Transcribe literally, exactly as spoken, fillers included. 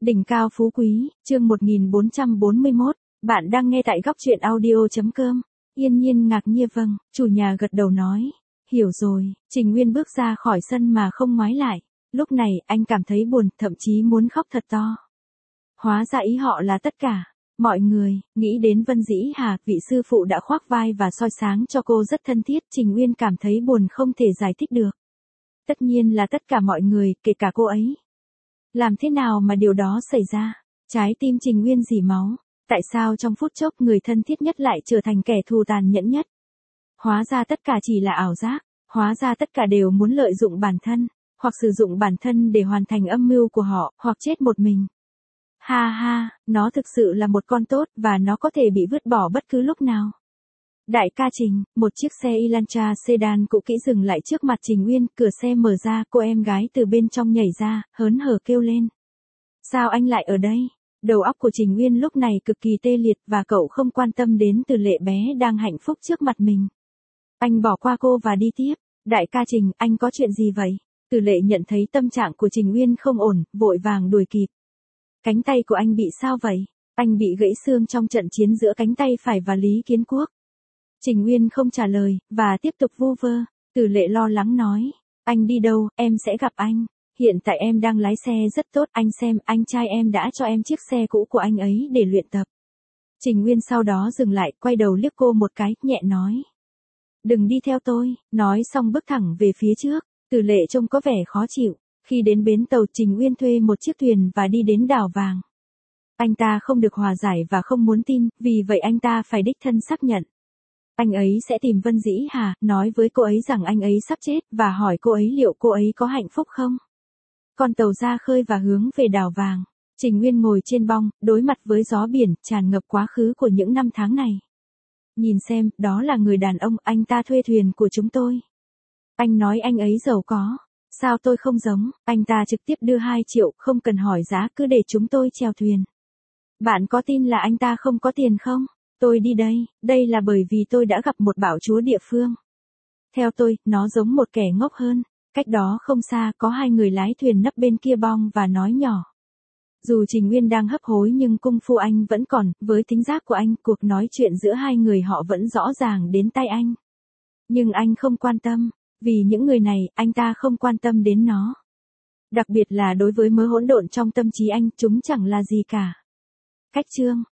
Đỉnh cao phú quý, chương một nghìn bốn trăm bốn mươi mốt, bạn đang nghe tại góc truyện audio.com. Yên Nhiên ngạc nhiên vâng, chủ nhà gật đầu nói. Hiểu rồi, Trình Nguyên bước ra khỏi sân mà không ngoái lại. Lúc này, anh cảm thấy buồn, thậm chí muốn khóc thật to. Hóa ra ý họ là tất cả. Mọi người, nghĩ đến Vân Dĩ Hà, vị sư phụ đã khoác vai và soi sáng cho cô rất thân thiết, Trình Nguyên cảm thấy buồn không thể giải thích được. Tất nhiên là tất cả mọi người, kể cả cô ấy. Làm thế nào mà điều đó xảy ra? Trái tim Trình Nguyên rỉ máu. Tại sao trong phút chốc người thân thiết nhất lại trở thành kẻ thù tàn nhẫn nhất? Hóa ra tất cả chỉ là ảo giác. Hóa ra tất cả đều muốn lợi dụng bản thân, hoặc sử dụng bản thân để hoàn thành âm mưu của họ, hoặc chết một mình. Ha ha, nó thực sự là một con tốt và nó có thể bị vứt bỏ bất cứ lúc nào. Đại ca Trình, một chiếc xe Elantra sedan cũ kỹ dừng lại trước mặt Trình Nguyên, cửa xe mở ra, cô em gái từ bên trong nhảy ra, hớn hở kêu lên. Sao anh lại ở đây? Đầu óc của Trình Nguyên lúc này cực kỳ tê liệt và cậu không quan tâm đến Từ Lệ bé đang hạnh phúc trước mặt mình. Anh bỏ qua cô và đi tiếp. Đại ca Trình, anh có chuyện gì vậy? Từ Lệ nhận thấy tâm trạng của Trình Nguyên không ổn, vội vàng đuổi kịp. Cánh tay của anh bị sao vậy? Anh bị gãy xương trong trận chiến giữa cánh tay phải và Lý Kiến Quốc. Trình Nguyên không trả lời, và tiếp tục vu vơ. Từ Lệ lo lắng nói. Anh đi đâu, em sẽ gặp anh. Hiện tại em đang lái xe rất tốt, anh xem, anh trai em đã cho em chiếc xe cũ của anh ấy để luyện tập. Trình Nguyên sau đó dừng lại, quay đầu liếc cô một cái, nhẹ nói. Đừng đi theo tôi, nói xong bước thẳng về phía trước. Từ Lệ trông có vẻ khó chịu. Khi đến bến tàu, Trình Nguyên thuê một chiếc thuyền và đi đến đảo vàng. Anh ta không được hòa giải và không muốn tin, vì vậy anh ta phải đích thân xác nhận. Anh ấy sẽ tìm Vân Dĩ Hà, nói với cô ấy rằng anh ấy sắp chết, và hỏi cô ấy liệu cô ấy có hạnh phúc không. Con tàu ra khơi và hướng về đảo vàng. Trình Nguyên ngồi trên bong, đối mặt với gió biển, tràn ngập quá khứ của những năm tháng này. Nhìn xem, đó là người đàn ông, anh ta thuê thuyền của chúng tôi. Anh nói anh ấy giàu có. Sao tôi không giống, anh ta trực tiếp đưa hai triệu, không cần hỏi giá, cứ để chúng tôi chèo thuyền. Bạn có tin là anh ta không có tiền không? Tôi đi đây, đây là bởi vì tôi đã gặp một bảo chúa địa phương. Theo tôi, nó giống một kẻ ngốc hơn. Cách đó không xa, có hai người lái thuyền nấp bên kia bong và nói nhỏ. Dù Trình Nguyên đang hấp hối nhưng cung phu anh vẫn còn, với tính giác của anh, cuộc nói chuyện giữa hai người họ vẫn rõ ràng đến tai anh. Nhưng anh không quan tâm, vì những người này, anh ta không quan tâm đến nó. Đặc biệt là đối với mớ hỗn độn trong tâm trí anh, chúng chẳng là gì cả. Cách chương